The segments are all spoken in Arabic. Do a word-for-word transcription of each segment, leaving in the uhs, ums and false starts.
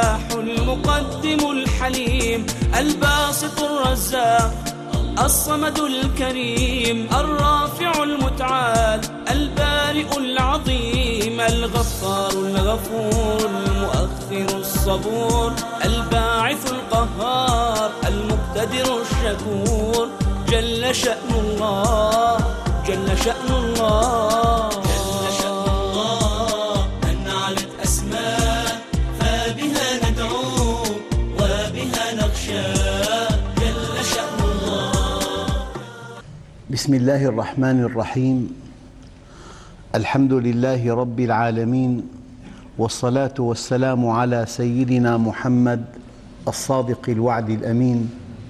الفتاح المقدم الحليم الباسط الرزاق الصمد الكريم الرافع المتعال البارئ العظيم الغفار الغفور المؤخر الصبور الباعث القهار المقتدر الشكور جل شأن الله جل شأن الله جل شأن الله من علت أسماء فبها ندعو وبها نخشى جل شأن الله. بسم الله الرحمن الرحيم. الحمد لله رب العالمين، والصلاة والسلام على سيدنا محمد الصادق الوعد الأمين.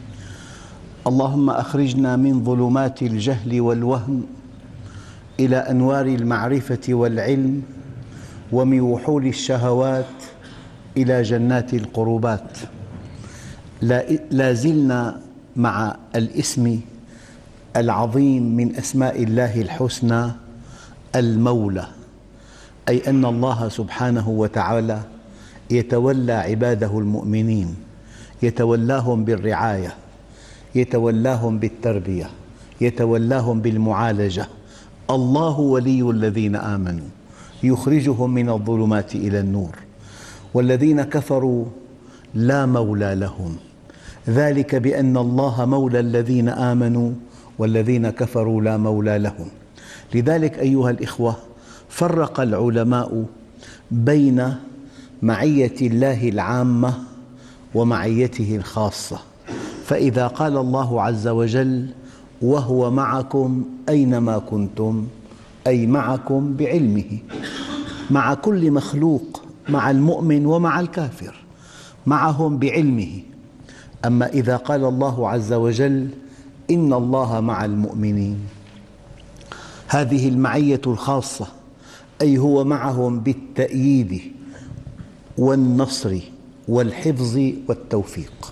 اللهم أخرجنا من ظلمات الجهل والوهم إلى أنوار المعرفة والعلم، ومن وحول الشهوات إلى جنات القربات. لا زلنا مع الاسم العظيم من أسماء الله الحسنى المولى، أي أن الله سبحانه وتعالى يتولى عباده المؤمنين، يتولاهم بالرعاية، يتولاهم بالتربية، يتولاهم بالمعالجة. الله ولي الذين آمنوا يخرجهم من الظلمات إلى النور، والذين كفروا لا مولى لهم، ذلك بأن الله مولى الذين آمنوا والذين كفروا لا مولى لهم. لذلك أيها الإخوة، فرق العلماء بين معية الله العامة ومعيته الخاصة. فإذا قال الله عز وجل وهو معكم أينما كنتم، أي معكم بعلمه، مع كل مخلوق، مع المؤمن ومع الكافر، معهم بعلمه. أما إذا قال الله عز وجل إن الله مع المؤمنين، هذه المعية الخاصة، أي هو معهم بالتأييد والنصر والحفظ والتوفيق.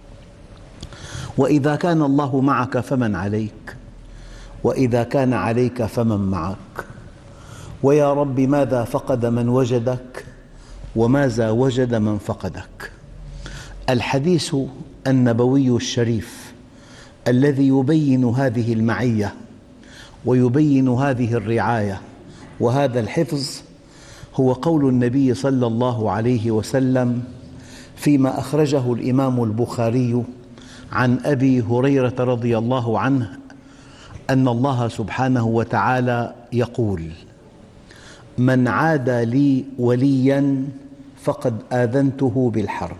وإذا كان الله معك فمن عليك، وإذا كان عليك فمن معك. ويا رب ماذا فقد من وجدك، وماذا وجد من فقدك. الحديث النبوي الشريف الذي يبين هذه المعية ويبين هذه الرعاية وهذا الحفظ هو قول النبي صلى الله عليه وسلم فيما أخرجه الإمام البخاري عن أبي هريرة رضي الله عنه أن الله سبحانه وتعالى يقول: من عادى لي ولياً فقد آذنته بالحرب.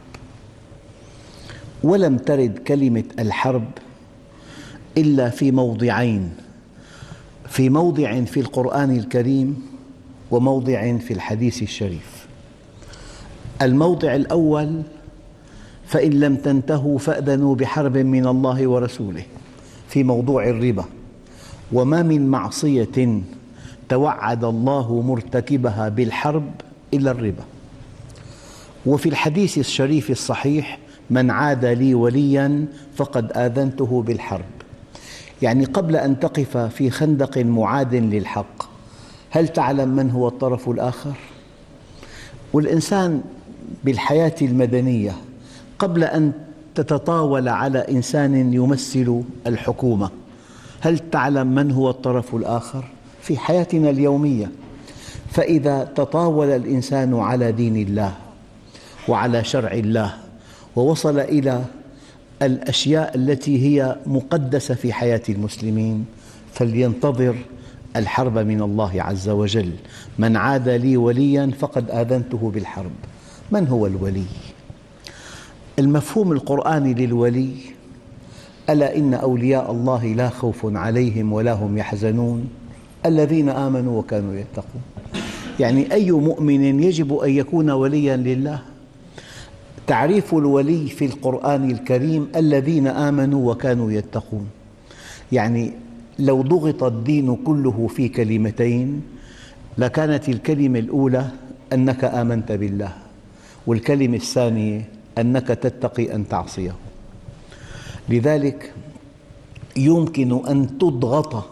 ولم ترد كلمة الحرب إلا في موضعين، في موضع في القرآن الكريم وموضع في الحديث الشريف. الموضع الأول: فإن لم تنتهوا فأذنوا بحرب من الله ورسوله، في موضوع الربا. وما من معصية توعد الله مرتكبها بالحرب إلا الربا. وفي الحديث الشريف الصحيح: من عادى لي ولياً فقد آذنته بالحرب. يعني قبل أن تقف في خندق معاد للحق، هل تعلم من هو الطرف الآخر؟ والإنسان بالحياة المدنية قبل أن تتطاول على إنسان يمثل الحكومة، هل تعلم من هو الطرف الآخر؟ في حياتنا اليومية. فإذا تطاول الإنسان على دين الله وعلى شرع الله ووصل إلى الأشياء التي هي مقدسة في حياة المسلمين، فلينتظر الحرب من الله عز وجل. من عادى لي ولياً فقد آذنته بالحرب. من هو الولي؟ المفهوم القرآني للولي: ألا إن أولياء الله لا خوف عليهم ولا هم يحزنون الذين آمنوا وكانوا يتقون. يعني أي مؤمن يجب أن يكون ولياً لله. تعريف الولي في القرآن الكريم: الذين آمنوا وكانوا يتقون. يعني لو ضغط الدين كله في كلمتين لكانت الكلمة الأولى أنك آمنت بالله، والكلمة الثانية أنك تتقي أن تعصيه. لذلك يمكن أن تضغط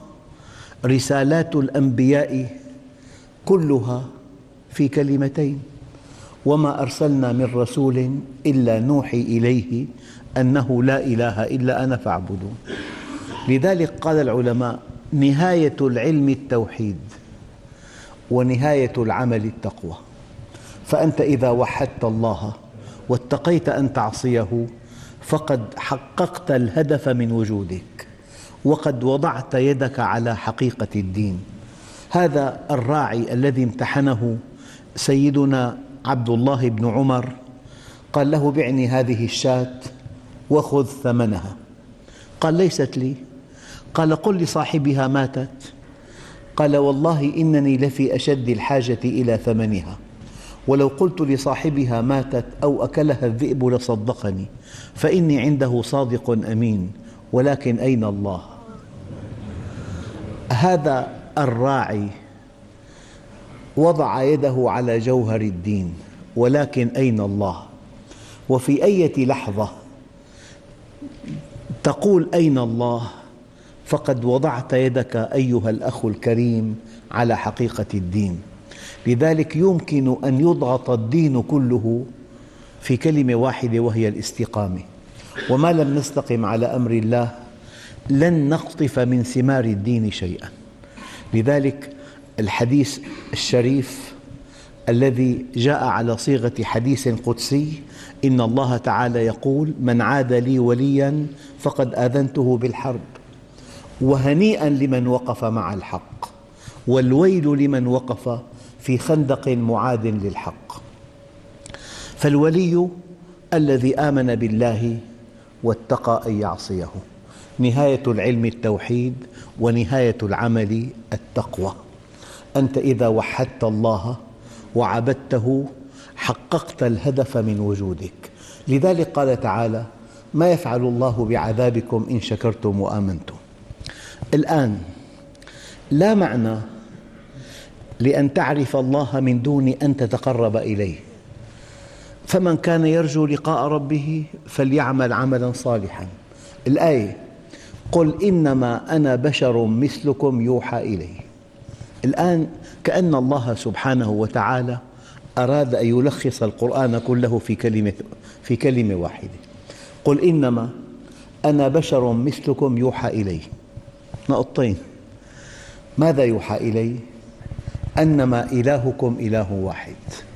رسالات الأنبياء كلها في كلمتين، وما أرسلنا من رسول إلا نوحي إليه أنه لا إله إلا أنا فاعبدون. لذلك قال العلماء: نهاية العلم التوحيد، ونهاية العمل التقوى. فأنت إذا وحدت الله واتقيت أن تعصيه فقد حققت الهدف من وجودك، وقد وضعت يدك على حقيقة الدين. هذا الراعي الذي امتحنه سيدنا عبد الله بن عمر قال له: بعني هذه الشاة وخذ ثمنها. قال: ليست لي. قال: قل لصاحبها ماتت. قال: والله إنني لفي أشد الحاجة إلى ثمنها، ولو قلت لصاحبها ماتت أو أكلها الذئب لصدقني، فإني عنده صادق أمين، ولكن أين الله؟ هذا الراعي وضع يده على جوهر الدين، ولكن أين الله؟ وفي أي لحظة تقول أين الله فقد وضعت يدك أيها الأخ الكريم على حقيقة الدين. لذلك يمكن أن يضغط الدين كله في كلمة واحدة وهي الاستقامة، وما لم نستقم على أمر الله لن نقطف من ثمار الدين شيئا. لذلك الحديث الشريف الذي جاء على صيغة حديث قدسي: إن الله تعالى يقول: من عاد لي وليا فقد آذنته بالحرب، وهنيئا لمن وقف مع الحق، والويل لمن وقف في خندق معاد للحق. فالولي الذي آمن بالله واتقى أن يعصيه. نهاية العلم التوحيد، ونهاية العمل التقوى. أنت إذا وحدت الله وعبدته حققت الهدف من وجودك. لذلك قال تعالى: ما يفعل الله بعذابكم إن شكرتم وآمنتم. الآن لا معنى لأن تعرف الله من دون أن تتقرب إليه. فمن كان يرجو لقاء ربه فليعمل عملا صالحا. الآية: قل إنما أنا بشر مثلكم يوحى إلي. الآن كأن الله سبحانه وتعالى أراد أن يلخص القرآن كله في كلمة, في كلمة واحدة. قل إنما أنا بشر مثلكم يوحى إلي. نقطتين: ماذا يوحى إلي؟ أنما إلهكم إله واحد.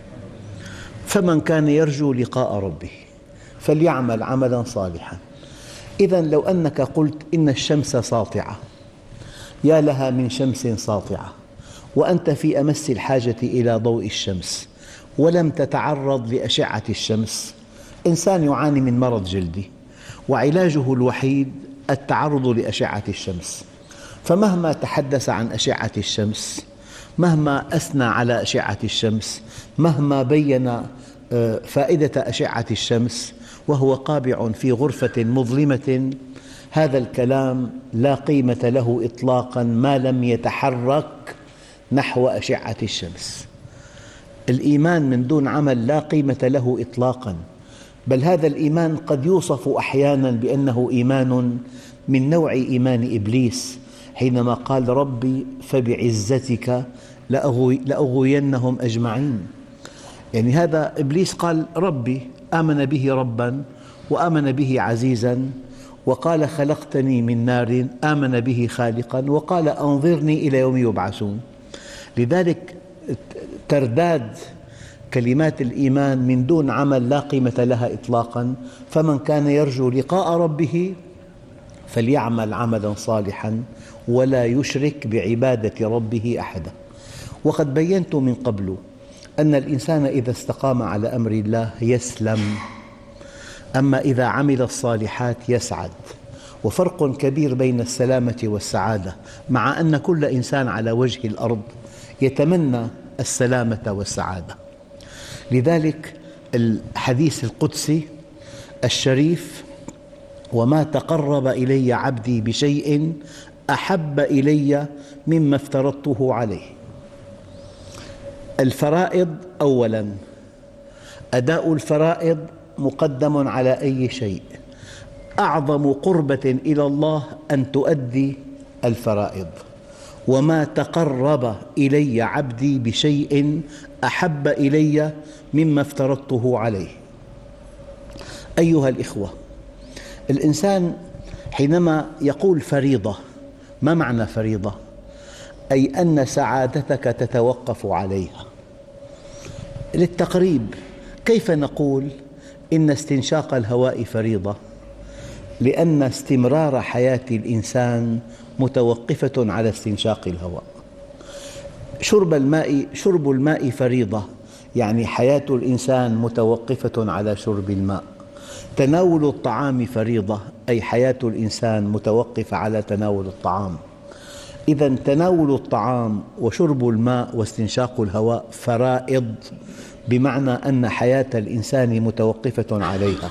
فمن كان يرجو لقاء ربه فليعمل عملا صالحا. إذن لو أنك قلت إن الشمس ساطعة، يا لها من شمس ساطعة، وأنت في أمس الحاجة إلى ضوء الشمس ولم تتعرض لأشعة الشمس. إنسان يعاني من مرض جلدي وعلاجه الوحيد التعرض لأشعة الشمس، فمهما تحدث عن أشعة الشمس، مهما أثنى على أشعة الشمس، مهما بيّن فائدة أشعة الشمس وهو قابع في غرفة مظلمة، هذا الكلام لا قيمة له إطلاقاً ما لم يتحرك نحو أشعة الشمس. الإيمان من دون عمل لا قيمة له إطلاقاً، بل هذا الإيمان قد يوصف أحياناً بأنه إيمان من نوع إيمان إبليس حينما قال: ربي فبعزتك لأغوينهم أجمعين. يعني هذا إبليس قال ربي، آمن به رباً وآمن به عزيزاً، وقال خلقتني من نار، آمن به خالقاً، وقال أنظرني إلى يوم يبعثون. لذلك ترداد كلمات الإيمان من دون عمل لا قيمة لها إطلاقاً. فمن كان يرجو لقاء ربه فليعمل عملاً صالحاً ولا يشرك بعبادة ربه أحداً. وقد بينت من قبل أن الإنسان إذا استقام على أمر الله يسلم، أما إذا عمل الصالحات يسعد. وفرق كبير بين السلامة والسعادة، مع أن كل إنسان على وجه الأرض يتمنى السلامة والسعادة. لذلك الحديث القدسي الشريف: وما تقرب إلي عبدي بشيء أحب إلي مما افترضته عليه. الفرائض أولاً، أداء الفرائض مقدم على أي شيء. أعظم قربة إلى الله أن تؤدي الفرائض، وما تقرب إلي عبدي بشيء أحب إلي مما افترضته عليه. أيها الإخوة، الإنسان حينما يقول فريضة، ما معنى فريضة؟ أي أن سعادتك تتوقف عليها. للتقريب، كيف نقول إن استنشاق الهواء فريضة؟ لأن استمرار حياة الإنسان متوقفة على استنشاق الهواء. شرب الماء شرب الماء فريضة، يعني حياة الإنسان متوقفة على شرب الماء. تناول الطعام فريضة، أي حياة الإنسان متوقفة على تناول الطعام. إذن تناول الطعام وشرب الماء واستنشاق الهواء فرائض، بمعنى أن حياة الإنسان متوقفة عليها.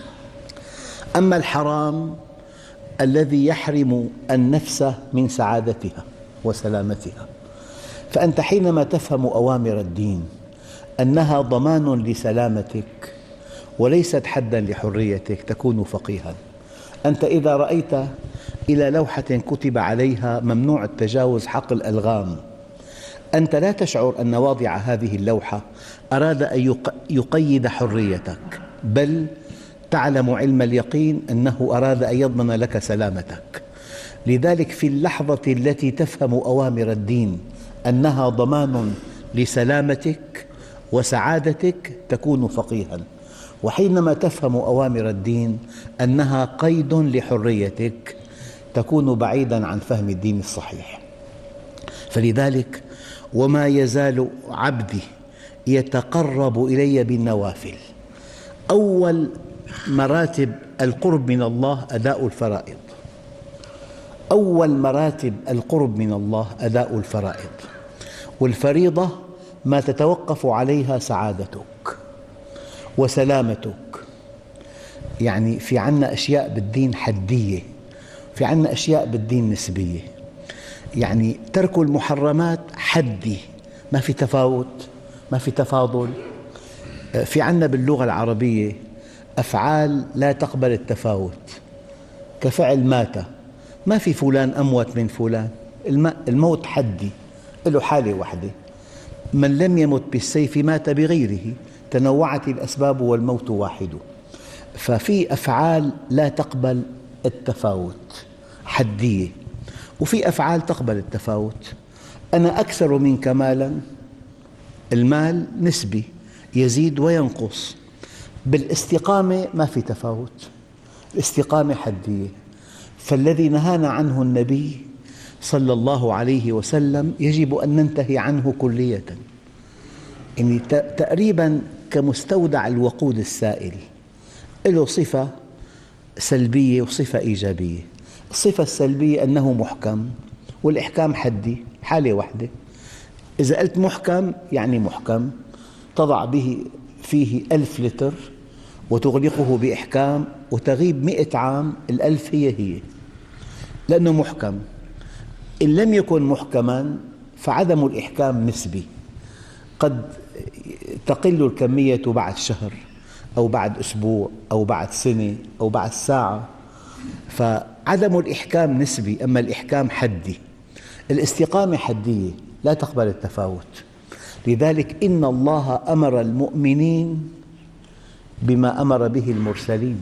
أما الحرام الذي يحرم النفس من سعادتها وسلامتها، فأنت حينما تفهم أوامر الدين أنها ضمان لسلامتك وليست حداً لحريتك تكون فقيهاً. أنت إذا رأيت إلى لوحة كتب عليها ممنوع التجاوز حق الألغام، أنت لا تشعر أن واضع هذه اللوحة أراد أن يقيد حريتك، بل تعلم علم اليقين أنه أراد أن يضمن لك سلامتك. لذلك في اللحظة التي تفهم أوامر الدين أنها ضمان لسلامتك وسعادتك تكون فقيهاً، وحينما تفهم أوامر الدين أنها قيد لحريتك تكون بعيداً عن فهم الدين الصحيح. فلذلك وما يزال عبدي يتقرب إلي بالنوافل. أول مراتب القرب من الله أداء الفرائض. أول مراتب القرب من الله أداء الفرائض، والفريضة ما تتوقف عليها سعادتك وسلامتك. يعني في عنا أشياء بالدين حدية، في عنا أشياء بالدين نسبية. يعني ترك المحرمات حدي، ما في تفاوت، ما في تفاضل. في عنا باللغة العربية أفعال لا تقبل التفاوت، كفعل مات، ما في فلان أموت من فلان. الموت حدي، له حالة واحدة. من لم يمت بالسيف مات بغيره، تنوعت الأسباب والموت واحد. ففي أفعال لا تقبل التفاوت حدية، وفي أفعال تقبل التفاوت. أنا أكثر منك مالاً، المال نسبي يزيد وينقص. بالاستقامة ما في تفاوت، الاستقامة حدية. فالذي نهانا عنه النبي صلى الله عليه وسلم يجب أن ننتهي عنه كلية. يعني تقريباً كمستودع الوقود السائل، له صفة سلبية وصفة إيجابية. الصفة السلبية أنه محكم، والإحكام حدي، حالة واحدة. إذا قلت محكم يعني محكم، تضع به فيه ألف لتر وتغلقه بإحكام وتغيب مئة عام، الألف هي هي، لأنه محكم. إن لم يكن محكماً فعدم الإحكام نسبي، قد تقل الكمية بعد شهر أو بعد أسبوع أو بعد سنة أو بعد ساعة. فعدم الإحكام نسبي، أما الإحكام حدي. الاستقامة حدية لا تقبل التفاوت. لذلك إن الله أمر المؤمنين بما أمر به المرسلين.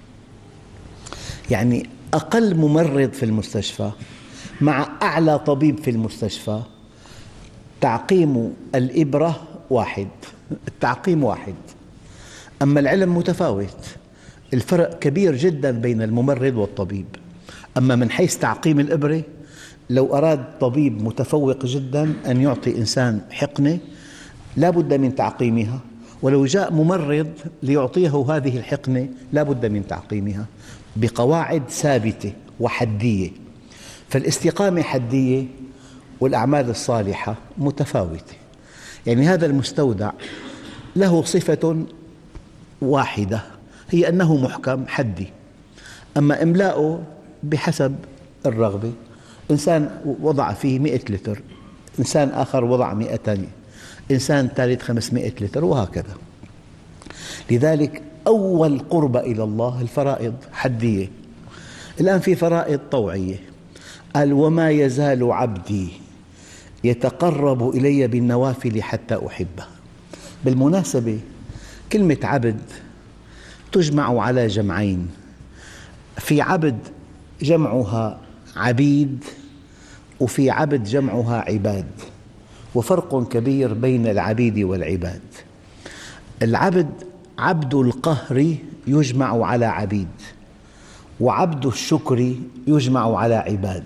يعني أقل ممرض في المستشفى مع أعلى طبيب في المستشفى تعقيم الإبرة واحد، التعقيم واحد. أما العلم متفاوت، الفرق كبير جداً بين الممرض والطبيب. أما من حيث تعقيم الإبرة، لو أراد طبيب متفوق جداً أن يعطي إنسان حقنة لا بد من تعقيمها، ولو جاء ممرض ليعطيه هذه الحقنة لا بد من تعقيمها بقواعد ثابتة وحدية. فالاستقامة حدية والأعمال الصالحة متفاوتة. يعني هذا المستودع له صفة واحدة، هي أنه محكم حدي. أما إملاؤه بحسب الرغبة، إنسان وضع فيه مئة لتر، إنسان آخر وضع مئتين، إنسان ثالث خمسمئة لتر، وهكذا. لذلك أول قرب إلى الله الفرائض حدية. الآن في فرائض طوعية. قال وما يزال عبدي يتقرب إلي بالنوافل حتى أحبه. بالمناسبة كلمة عبد تجمع على جمعين، في عبد جمعها عبيد وفي عبد جمعها عباد، وفرق كبير بين العبيد والعباد. العبد عبد القهر يجمع على عبيد، وعبد الشكر يجمع على عباد.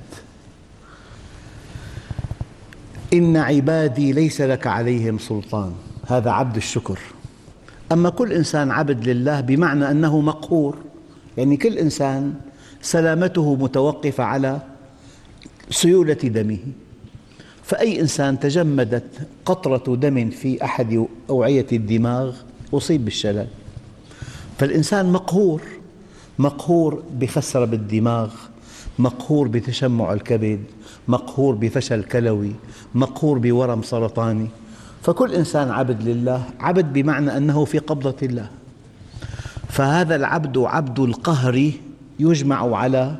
إن عبادي ليس لك عليهم سلطان، هذا عبد الشكر. أما كل إنسان عبد لله بمعنى أنه مقهور، يعني كل إنسان سلامته متوقفة على سيولة دمه، فأي إنسان تجمدت قطرة دم في أحد أوعية الدماغ أصيب بالشلل. فالإنسان مقهور، مقهور بخسرة بالدماغ، مقهور بتشمع الكبد، مقهور بفشل كلوي، مقهور بورم سرطاني. فكل إنسان عبد لله، عبد بمعنى أنه في قبضة الله. فهذا العبد عبد القهر يجمع على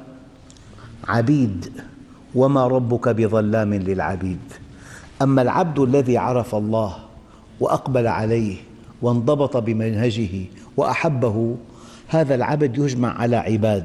عبيد، وما ربك بظلام للعبيد. أما العبد الذي عرف الله وأقبل عليه وانضبط بمنهجه وأحبه، هذا العبد يجمع على عباد.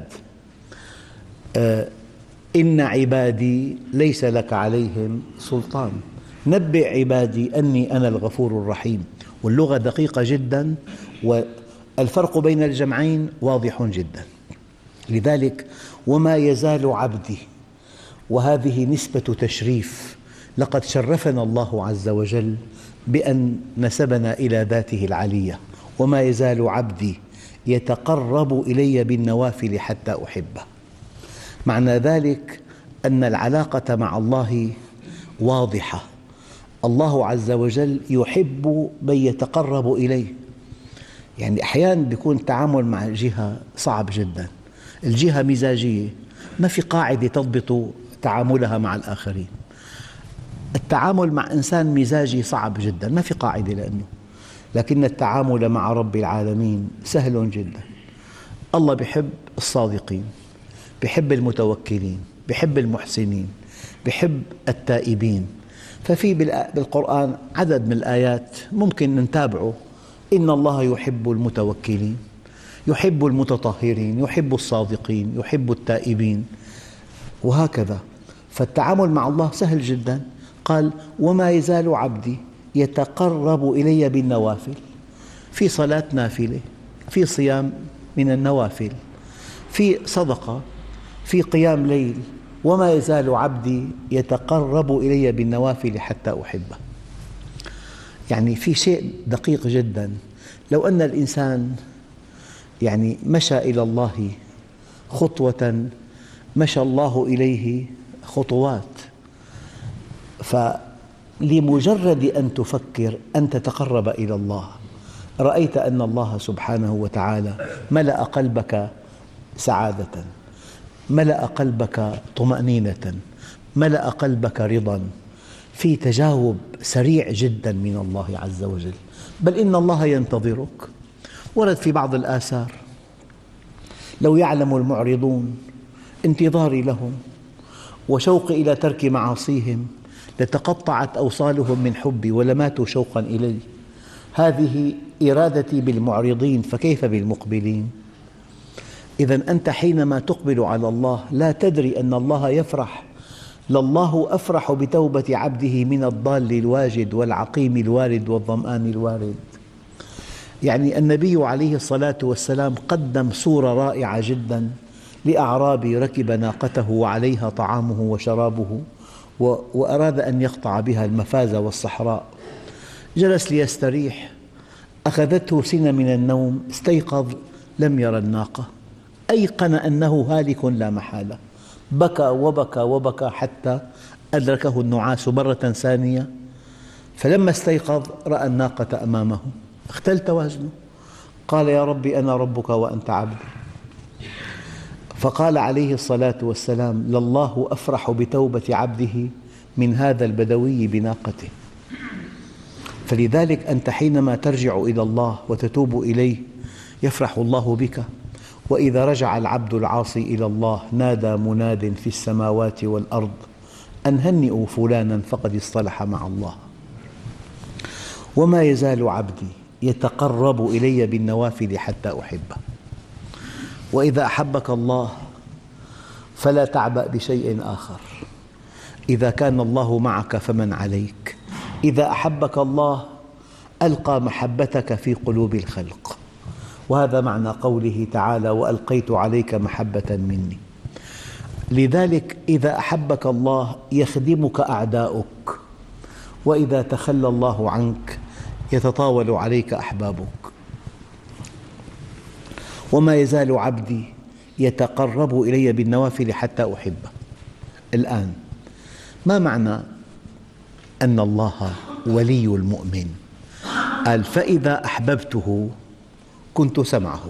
آه إن عبادي ليس لك عليهم سلطان، نبئ عبادي أني أنا الغفور الرحيم. واللغة دقيقة جدا، والفرق بين الجمعين واضح جدا. لذلك وما يزال عبدي، وهذه نسبة تشريف. لقد شرفنا الله عز وجل بأن نسبنا إلى ذاته العلية. وما يزال عبدي يتقرب إلي بالنوافل حتى أحبه. معنى ذلك أن العلاقة مع الله واضحة. الله عز وجل يحب من يتقرب إليه. يعني أحيانا يكون التعامل مع جهة صعب جدا، الجهة مزاجية، ما في قاعدة تضبط تعاملها مع الآخرين. التعامل مع إنسان مزاجي صعب جدا، ما في قاعدة لأنه، لكن التعامل مع رب العالمين سهل جدا. الله يحب الصادقين، يحب المتوكلين، يحب المحسنين، يحب التائبين. ففي بالقرآن عدد من الآيات ممكن نتابعه: إن الله يحب المتوكلين، يحب المتطهرين، يحب الصادقين، يحب التائبين، وهكذا. فالتعامل مع الله سهل جدا. قال وما يزال عبدي يتقرب إلي بالنوافل، في صلاة نافلة، في صيام من النوافل، في صدقة، في قيام ليل. وما يزال عبدي يتقرب إلي بالنوافل حتى أحبه. يعني في شيء دقيق جدا. لو أن الإنسان يعني مشى إلى الله خطوة مشى الله إليه خطوات، فلمجرد أن تفكر أن تتقرب إلى الله رأيت أن الله سبحانه وتعالى ملأ قلبك سعادة، ملأ قلبك طمأنينة، ملأ قلبك رضا، في تجاوب سريع جدا من الله عز وجل. بل إن الله ينتظرك. ورد في بعض الآثار: لو يعلم المعرضون انتظاري لهم وشوقي إلى ترك معاصيهم لتقطعت أوصالهم من حبي ولماتوا شوقا إلي. هذه إرادتي بالمعرضين، فكيف بالمقبلين؟ إذن أنت حينما تقبل على الله لا تدري أن الله يفرح. لله أفرح بتوبة عبده من الضال الواجد والعقيم الوارد والظمآن الوارد. يعني النبي عليه الصلاة والسلام قدم صورة رائعة جدا لأعرابي ركب ناقته وعليها طعامه وشرابه، وأراد أن يقطع بها المفاز والصحراء. جلس ليستريح، أخذته سنة من النوم، استيقظ لم يرى الناقة، أيقن أنه هالك لا محالة. بكى وبكى وبكى حتى أدركه النعاس مرة ثانية، فلما استيقظ رأى الناقة أمامه، اختل توازنه. قال يا ربي أنا ربك وأنت عبدي. فقال عليه الصلاة والسلام: لله أفرح بتوبة عبده من هذا البدوي بناقته. فلذلك أنت حينما ترجع إلى الله وتتوب إليه يفرح الله بك. وإذا رجع العبد العاصي إلى الله نادى مناد في السماوات والأرض أن هنئوا فلانا فقد اصطلح مع الله. وما يزال عبدي يتقرب إلي بالنوافل حتى أحبه. وإذا أحبك الله فلا تعبأ بشيء آخر. إذا كان الله معك فمن عليك. إذا أحبك الله ألقى محبتك في قلوب الخلق، وهذا معنى قوله تعالى: وألقيت عليك محبة مني. لذلك إذا أحبك الله يخدمك أعداؤك، وإذا تخلى الله عنك يتطاول عليك أحبابك. وما يزال عبدي يتقرب إلي بالنوافل حتى أحبه. الآن ما معنى أن الله ولي المؤمن؟ قال: فإذا أحببته كنت سمعه.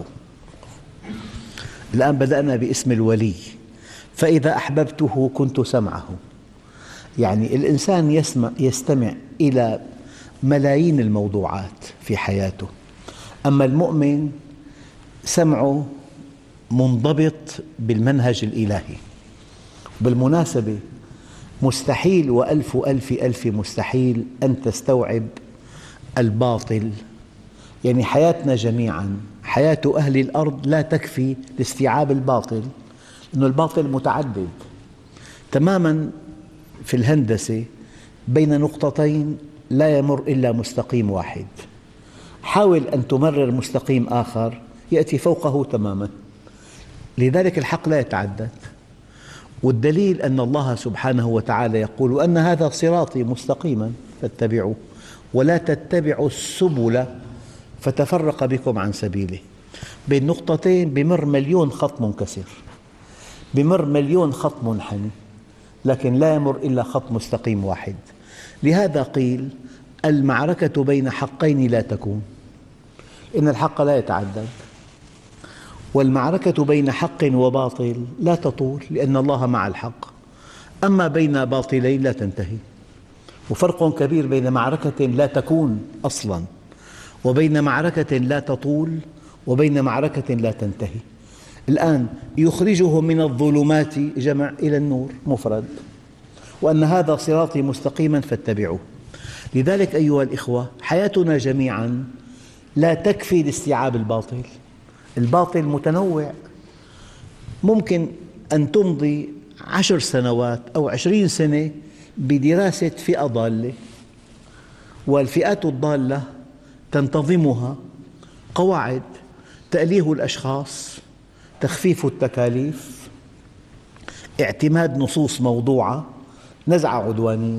الآن بدأنا باسم الولي. فإذا أحببته كنت سمعه، يعني الإنسان يسمع يستمع إلى ملايين الموضوعات في حياته، أما المؤمن سمعه منضبط بالمنهج الإلهي. بالمناسبة مستحيل وألف ألف ألف مستحيل أن تستوعب الباطل، يعني حياتنا جميعاً، حياة أهل الأرض لا تكفي لاستيعاب الباطل، لأن الباطل متعدد تماماً. في الهندسة بين نقطتين لا يمر إلا مستقيم واحد، حاول أن تمرر مستقيم آخر يأتي فوقه تماماً. لذلك الحق لا يتعدد، والدليل أن الله سبحانه وتعالى يقول: أن هذا صراطي مستقيماً فاتبعوه ولا تتبعوا السبل فتفرق بكم عن سبيله. بين نقطتين بمر مليون خط منكسر، بمر مليون خط منحني، لكن لا يمر إلا خط مستقيم واحد. لهذا قيل: المعركة بين حقين لا تكون، إن الحق لا يتعدد، والمعركة بين حق وباطل لا تطول، لأن الله مع الحق. أما بين باطلين لا تنتهي. وفرق كبير بين معركة لا تكون أصلاً، وبين معركة لا تطول، وبين معركة لا تنتهي. الآن يخرجهم من الظلمات جمع إلى النور مفرد، وأن هذا صراطي مستقيما فاتبعوه. لذلك أيها الإخوة، حياتنا جميعا لا تكفي لاستيعاب الباطل. الباطل متنوع، ممكن أن تمضي عشر سنوات أو عشرين سنة بدراسة فئة ضالة، والفئات الضالة تنتظمها قواعد: تأليه الأشخاص، تخفيف التكاليف، اعتماد نصوص موضوعة، نزعة عدوانية.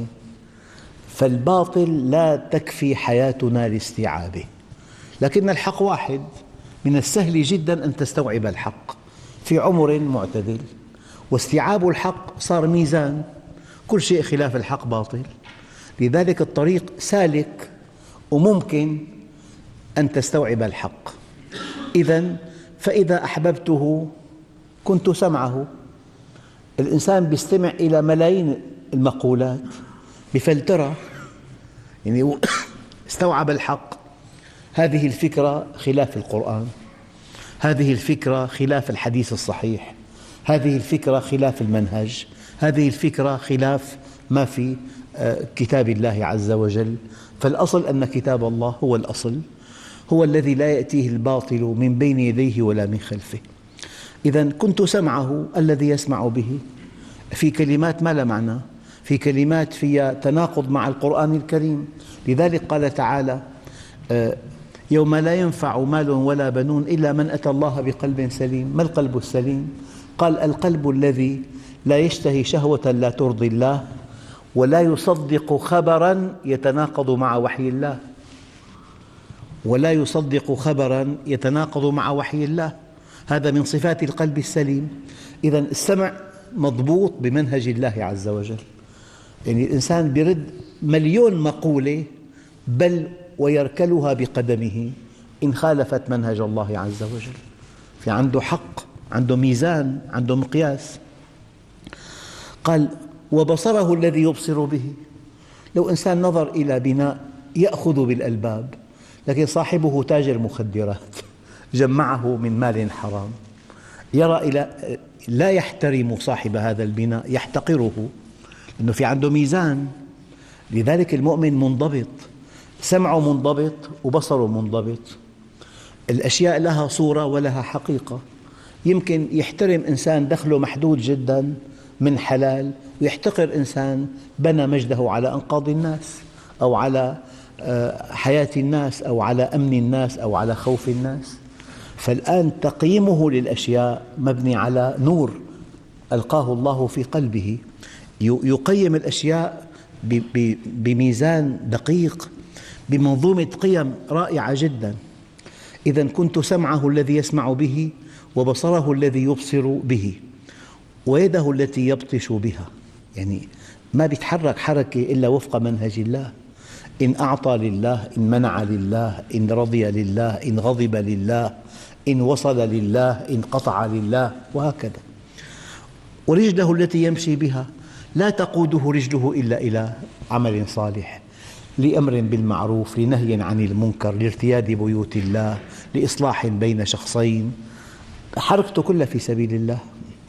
فالباطل لا تكفي حياتنا لاستيعابه، لكن الحق واحد. من السهل جدا أن تستوعب الحق في عمر معتدل، واستيعاب الحق صار ميزان، كل شيء خلاف الحق باطل. لذلك الطريق سالك وممكن أن تستوعب الحق. إذن فإذا أحببته كنت سمعه. الإنسان يستمع إلى ملايين المقولات بفلترة، يعني استوعب الحق. هذه الفكرة خلاف القرآن، هذه الفكرة خلاف الحديث الصحيح، هذه الفكرة خلاف المنهج، هذه الفكرة خلاف ما في كتاب الله عز وجل. فالأصل أن كتاب الله هو الأصل، هو الذي لا يأتيه الباطل من بين يديه ولا من خلفه. إذن كنت سمعه الذي يسمع به، في كلمات ما لا معنى، في كلمات فيها تناقض مع القرآن الكريم. لذلك قال تعالى: يوم لا ينفع مال ولا بنون إلا من أتى الله بقلب سليم. ما القلب السليم؟ قال: القلب الذي لا يشتهي شهوة لا ترضي الله، ولا يصدق خبراً يتناقض مع وحي الله، ولا يصدق خبراً يتناقض مع وحي الله. هذا من صفات القلب السليم. إذن السمع مضبوط بمنهج الله عز وجل، يعني الإنسان يرد مليون مقولة بل ويركلها بقدمه إن خالفت منهج الله عز وجل. في عنده حق، عنده ميزان، عنده مقياس. قال: وبصره الذي يبصر به. لو إنسان نظر إلى بناء يأخذ بالألباب، لكن صاحبه تاجر مخدرات جمعه من مال حرام، يرى إلى لا يحترم صاحب هذا البناء، يحتقره، لأنه في عنده ميزان. لذلك المؤمن منضبط، سمعه منضبط وبصره منضبط. الأشياء لها صورة ولها حقيقة. يمكن يحترم إنسان دخله محدود جدا من حلال، ويحتقر إنسان بنى مجده على أنقاض الناس أو على حياة الناس أو على أمن الناس أو على خوف الناس. فالآن تقييمه للأشياء مبني على نور ألقاه الله في قلبه، يقيم الأشياء بميزان دقيق، بمنظومة قيم رائعة جدا. إذن كنت سمعه الذي يسمع به، وبصره الذي يبصر به، ويده التي يبطش بها. يعني ما بيتحرك حركة إلا وفق منهج الله. إن أعطى لله، إن منع لله، إن رضي لله، إن غضب لله، إن وصل لله، إن قطع لله، وهكذا. ورجله التي يمشي بها لا تقوده رجله إلا إلى عمل صالح، لأمر بالمعروف، لنهي عن المنكر، لارتياد بيوت الله، لإصلاح بين شخصين، حركته كلها في سبيل الله.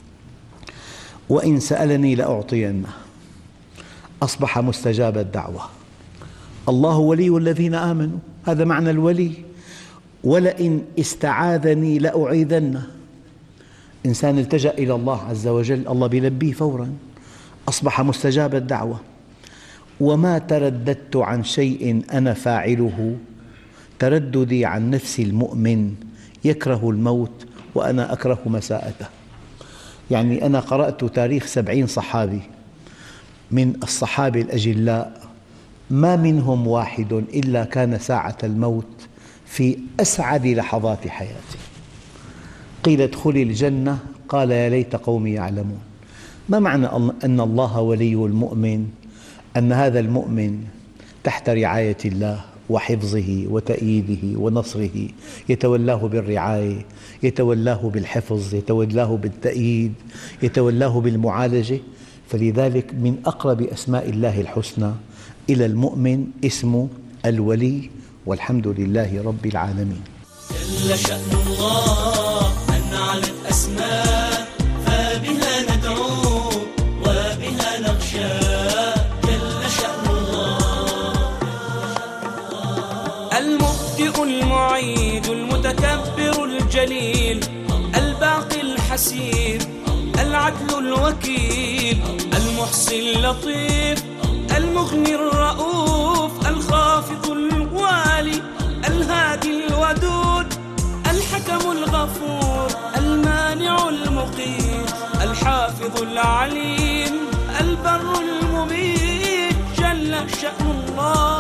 وإن سألني لأعطينه، أصبح مستجاب الدعوة. الله ولي الذين آمنوا، هذا معنى الولي. ولئن استعاذني لأعيذنه، إنسان التجأ إلى الله عز وجل الله بيلبيه فوراً، أصبح مستجاب الدعوة. وما ترددت عن شيء أنا فاعله، ترددي عن نفس المؤمن يكره الموت وأنا أكره مساءته. يعني أنا قرأت تاريخ سبعين صحابي من الصحابة الأجلاء، ما منهم واحد إلا كان ساعة الموت في أسعد لحظات حياته. قيل ادخلي الجنة، قال يا ليت قومي يعلمون. ما معنى أن الله ولي المؤمن؟ أن هذا المؤمن تحت رعاية الله وحفظه وتأييده ونصره، يتولاه بالرعاية، يتولاه بالحفظ، يتولاه بالتأييد، يتولاه بالمعالجة. فلذلك من أقرب أسماء الله الحسنى إلى المؤمن اسمه الولي، والحمد لله رب العالمين. جل شأن الله أن علت أسماء، فبها ندعو وبها نخشى. جل شأن الله المبدئ المعيد المتكبر الجليل، الباقي الحسيب، العدل الوكيل، المحصي اللطيف، المغني الرؤوف، الخافض الوالي، الهادي الودود، الحكم الغفور، المانع المقيت، الحافظ العليم، البر المميت. جل شأن الله